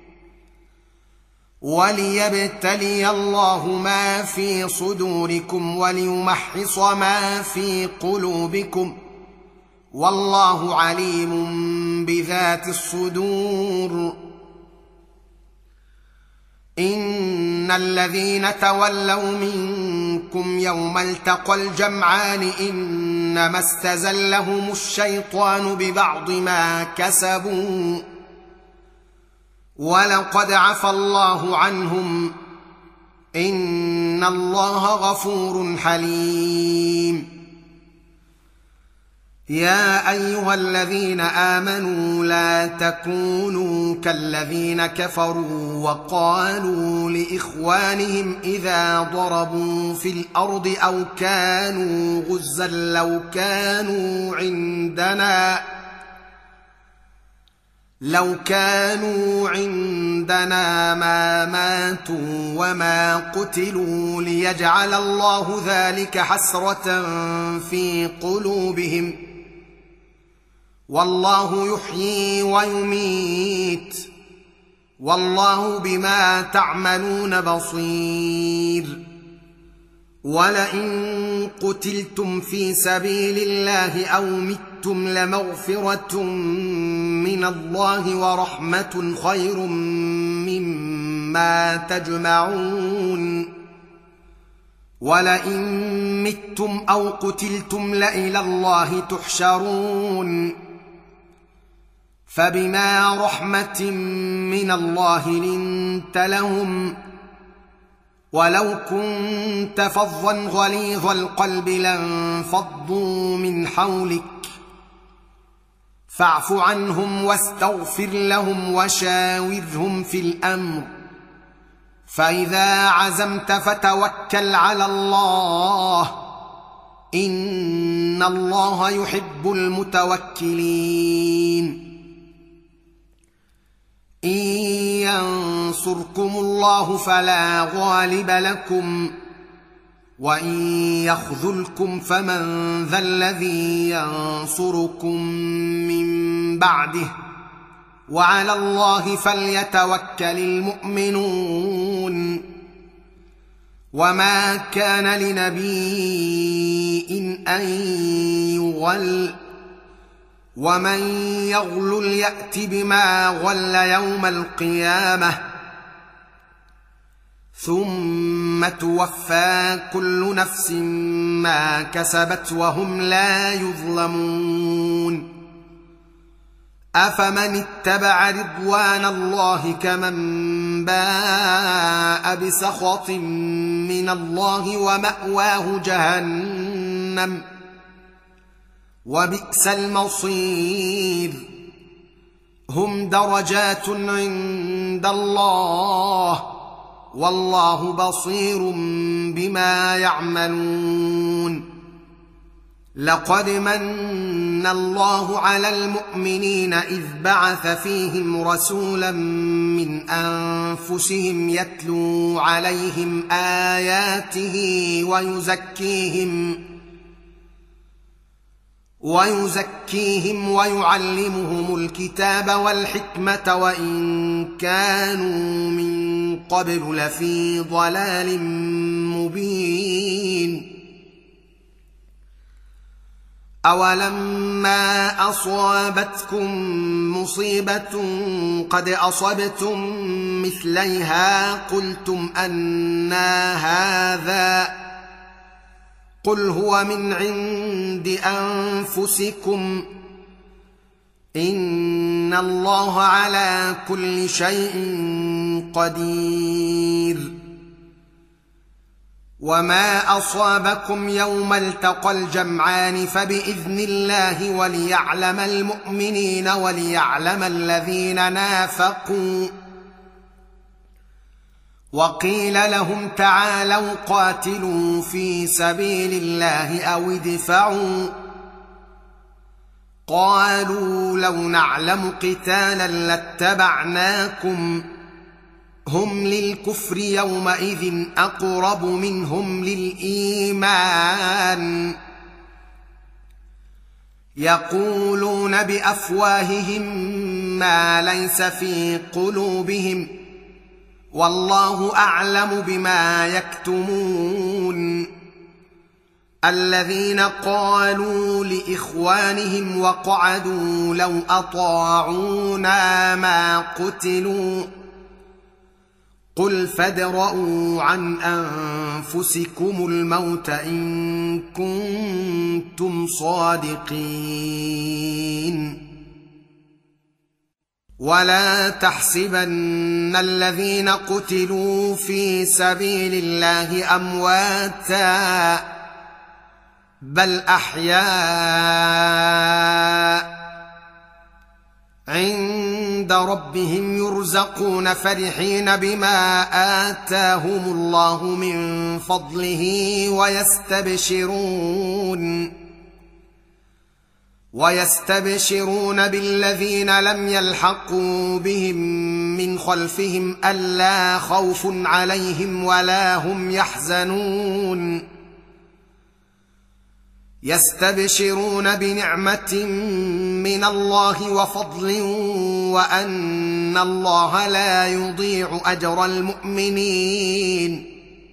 وليبتلي الله ما في صدوركم وليمحص ما في قلوبكم والله عليم بذات الصدور إن الذين تولوا منكم يوم التقى الجمعان إنما استزلهم الشيطان ببعض ما كسبوا ولقد عفى الله عنهم إن الله غفور حليم يا أيها الذين آمنوا لا تكونوا كالذين كفروا وقالوا لإخوانهم إذا ضربوا في الأرض أو كانوا غزا لو كانوا عندنا لو كانوا عندنا ما ماتوا وما قتلوا ليجعل الله ذلك حسرة في قلوبهم والله يحيي ويميت والله بما تعملون بصير ولئن قتلتم في سبيل الله أو متم لمغفرة من الله ورحمة خير مما تجمعون ولئن متم أو قتلتم لإلى الله تحشرون فبما رحمة من الله لنت لهم ولو كنت فظا غليظ القلب لانفضوا من حولك فاعف عنهم واستغفر لهم وشاورهم في الأمر فإذا عزمت فتوكل على الله إن الله يحب المتوكلين إن ينصركم الله فلا غالب لكم وإن يخذلكم فمن ذا الذي ينصركم من بعده وعلى الله فليتوكل المؤمنون وما كان لنبي أن يغل ومن يغلل يأت بما غل يوم القيامة ثم توفى كل نفس ما كسبت وهم لا يظلمون أفمن اتبع رضوان الله كمن باء بسخط من الله ومأواه جهنم وبئس المصير هم درجات عند الله والله بصير بما يعملون لقد من الله على المؤمنين إذ بعث فيهم رسولا من أنفسهم يتلو عليهم آياته ويزكيهم ويزكيهم ويعلمهم الكتاب والحكمة وإن كانوا من قبل لفي ضلال مبين. أولما أصابتكم مصيبة قد أصبتم مثليها قلتم أنى هذا قل هو من عند أنفسكم إن الله على كل شيء قدير. وما أصابكم يوم التقى الجمعان فبإذن الله وليعلم المؤمنين وليعلم الذين نافقوا. وقيل لهم تعالوا قاتلوا في سبيل الله أو ادفعوا قالوا لو نعلم قتالا لاتبعناكم هم للكفر يومئذ أقرب منهم للإيمان يقولون بأفواههم ما ليس في قلوبهم والله أعلم بما يكتمون. الذين قالوا لإخوانهم وقعدوا لو أطاعونا ما قتلوا قل فادرءوا عن أنفسكم الموت إن كنتم صادقين. ولا تحسبن الذين قتلوا في سبيل الله أمواتا بل أحياء عند ربهم يرزقون فرحين بما آتاهم الله من فضله ويستبشرون ويستبشرون بالذين لم يلحقوا بهم من خلفهم ألا خوف عليهم ولا هم يحزنون. يستبشرون بنعمة من الله وفضل وأن الله لا يضيع أجر المؤمنين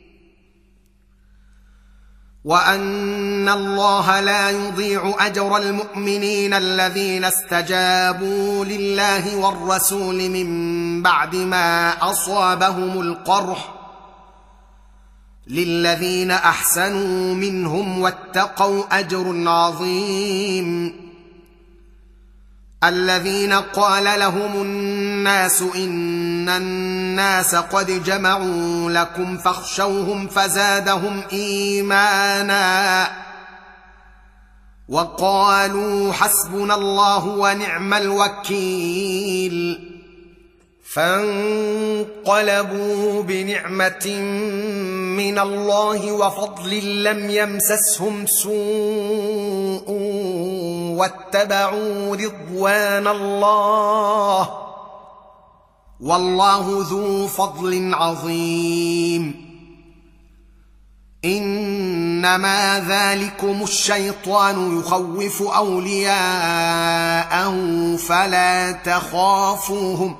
وأن الله لا يضيع أجر المؤمنين الذين استجابوا لله والرسول من بعد ما أصابهم القرح للذين أحسنوا منهم واتقوا أجر عظيم. الذين قال لهم الناس إن الناس قد جمعوا لكم فاخشوهم فزادهم إيمانا وقالوا حسبنا الله ونعم الوكيل. فانقلبوا بنعمة من الله وفضل لم يمسسهم سوء واتبعوا رضوان الله والله ذو فضل عظيم. إنما ذلكم الشيطان يخوف أولياءه فلا تخافوهم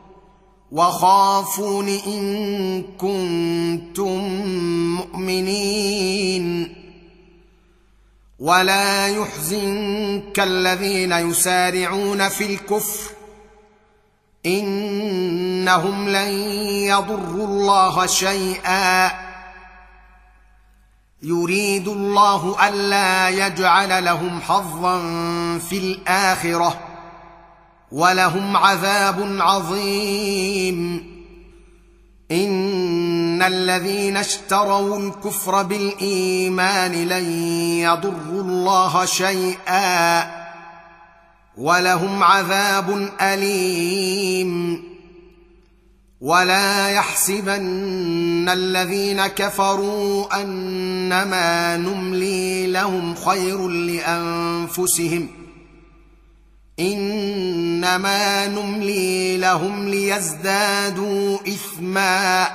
وخافون إن كنتم مؤمنين. ولا يحزنك الذين يسارعون في الكفر إنهم لن يضروا الله شيئا يريد الله ألا يجعل لهم حظا في الآخرة ولهم عذاب عظيم. إن الذين اشتروا الكفر بالإيمان لن يضروا الله شيئا ولهم عذاب أليم. ولا يحسبن الذين كفروا أنما نملي لهم خير لأنفسهم إنما نملي لهم ليزدادوا إثما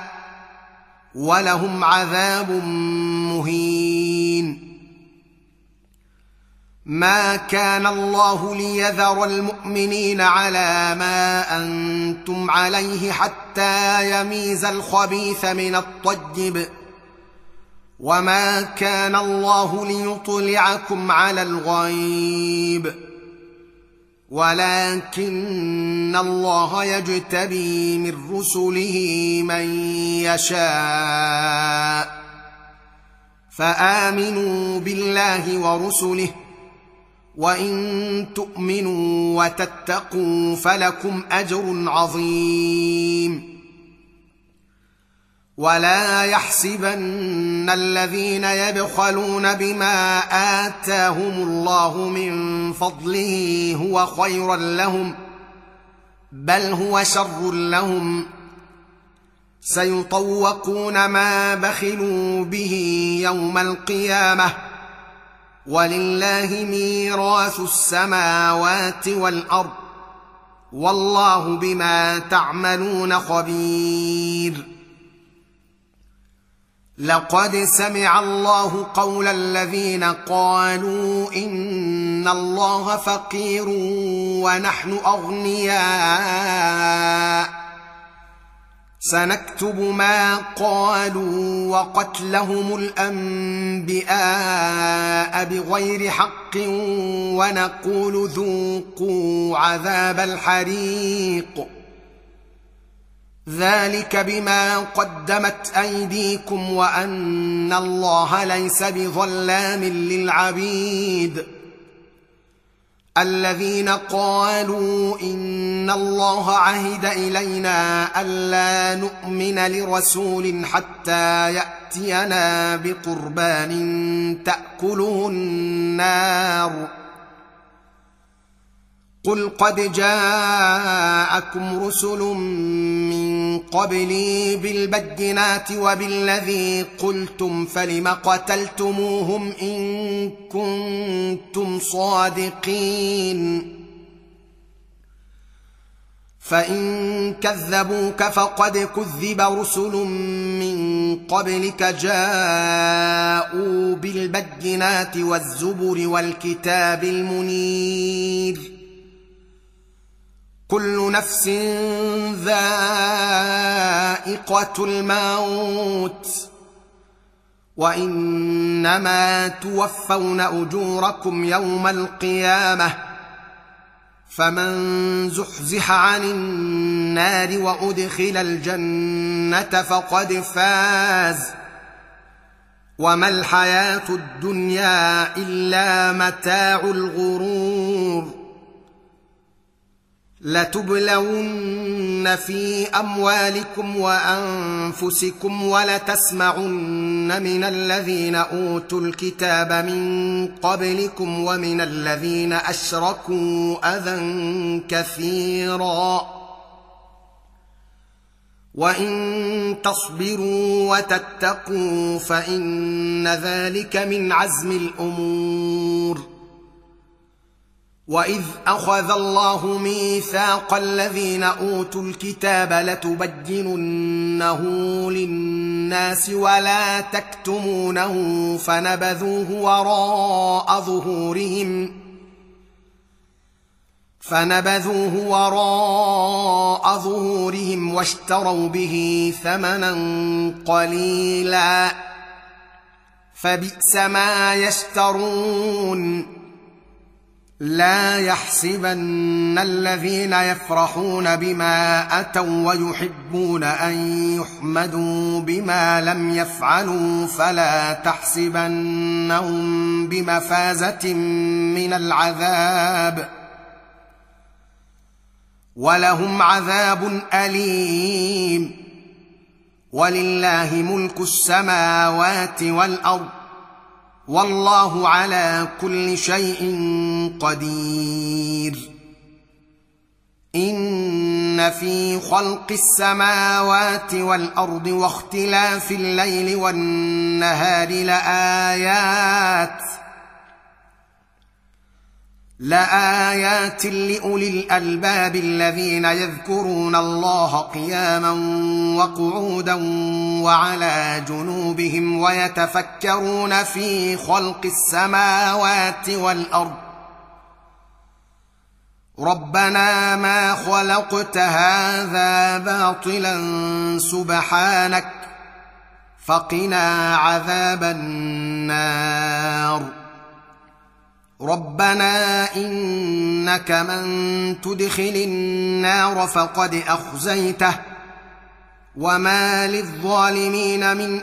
ولهم عذاب مهين. ما كان الله ليذر المؤمنين على ما انتم عليه حتى يميز الخبيث من الطيب، وما كان الله ليطلعكم على الغيب، ولكن الله يجتبي من رسله من يشاء، فآمنوا بالله ورسله، وإن تؤمنوا وتتقوا فلكم أجر عظيم. ولا يحسبن الذين يبخلون بما آتاهم الله من فضله هو خيرا لهم، بل هو شر لهم، سيطوقون ما بخلوا به يوم القيامة، ولله ميراث السماوات والأرض، والله بما تعملون خبير. لقد سمع الله قول الذين قالوا إن الله فقير ونحن أغنياء، سنكتب ما قالوا وقتلهم الأنبياء بغير حق، ونقول ذوقوا عذاب الحريق، ذلك بما قدمت أيديكم وأن الله ليس بظلام للعبيد. الذين قالوا إن الله عهد إلينا ألا نؤمن لرسول حتى يأتينا بقربان تأكله النار، قل قد جاءكم رسل من قبلي بالبينات وبالذي قلتم، فلم قتلتموهم إن كنتم صادقين؟ فإن كذبوك فقد كذب رسل من قبلك جاءوا بالبينات والزبر والكتاب المنير، كل نفس ذائقة الموت، وإنما توفون أجوركم يوم القيامة، فمن زحزح عن النار وأدخل الجنة فقد فاز، وما الحياة الدنيا إلا متاع الغرور. لتبلون في أموالكم وأنفسكم ولتسمعن من الذين أوتوا الكتاب من قبلكم ومن الذين أشركوا أذى كثيرا، وإن تصبروا وتتقوا فإن ذلك من عزم الأمور. وإذ أخذ الله ميثاق الذين أوتوا الكتاب لتبيننه للناس ولا تكتمونه فنبذوه وراء ظهورهم فنبذوه وراء ظهورهم واشتروا به ثمنا قليلا، فبئس ما يشترون. لا يحسبن الذين يفرحون بما أتوا ويحبون أن يحمدوا بما لم يفعلوا فلا تحسبنهم بمفازة من العذاب، ولهم عذاب أليم. ولله ملك السماوات والأرض، والله على كل شيء قدير. إن في خلق السماوات والأرض واختلاف الليل والنهار لآيات لآيات لأولي الألباب الذين يذكرون الله قياما وقعودا وعلى جنوبهم ويتفكرون في خلق السماوات والأرض ربنا ما خلقت هذا باطلا سبحانك فقنا عذاب النار ربنا إنك من تدخل النار فقد أخزيته وما للظالمين من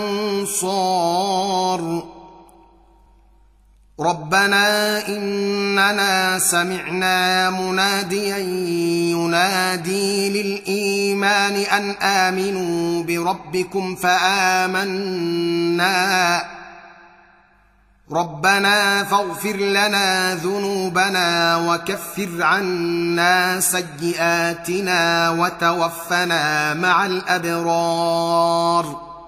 أنصار ربنا إننا سمعنا مناديا ينادي للإيمان أن آمنوا بربكم فآمنا ربنا فاغفر لنا ذنوبنا وكفر عنا سيئاتنا وتوفنا مع الأبرار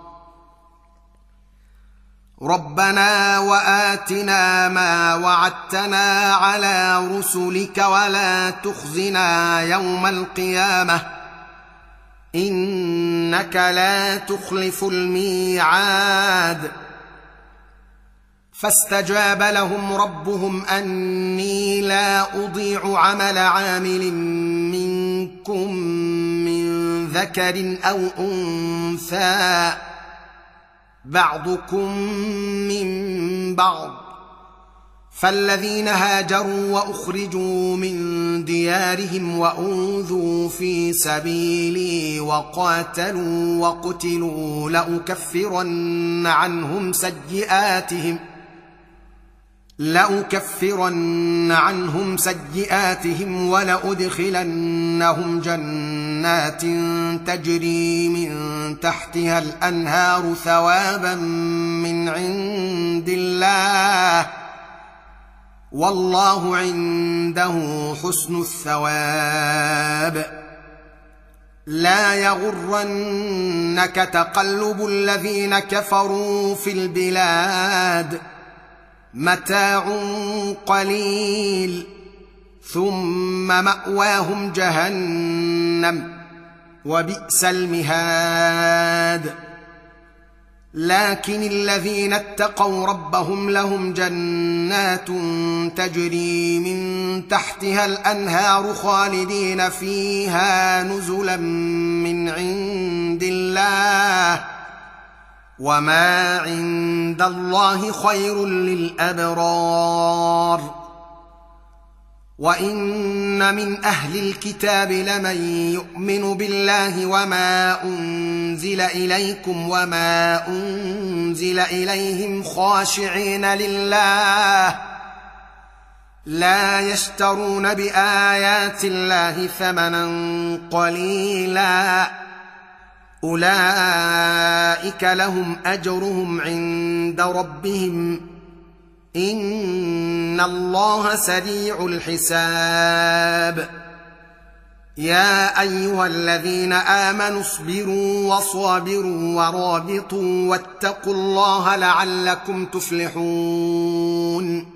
ربنا وآتنا ما وعدتنا على رسلك ولا تخزنا يوم القيامة إنك لا تخلف الميعاد فاستجاب لهم ربهم أني لا أضيع عمل عامل منكم من ذكر أو أنثى بعضكم من بعض فالذين هاجروا وأخرجوا من ديارهم وأوذوا في سبيلي وقاتلوا وقتلوا لأكفرن عنهم سيئاتهم لأكفرن عنهم سيئاتهم ولأدخلنهم جنات تجري من تحتها الأنهار ثوابا من عند الله والله عنده حسن الثواب لا يغرنك تقلب الذين كفروا في البلاد متاع قليل ثم مأواهم جهنم وبئس المهاد لكن الذين اتقوا ربهم لهم جنات تجري من تحتها الأنهار خالدين فيها نزلا من عند الله وما عند الله خير للأبرار وإن من أهل الكتاب لمن يؤمن بالله وما أنزل إليكم وما أنزل إليهم خاشعين لله لا يشترون بآيات الله ثمنا قليلا أولئك لهم أجرهم عند ربهم إن الله سريع الحساب يا أيها الذين آمنوا اصبروا وصابروا ورابطوا واتقوا الله لعلكم تفلحون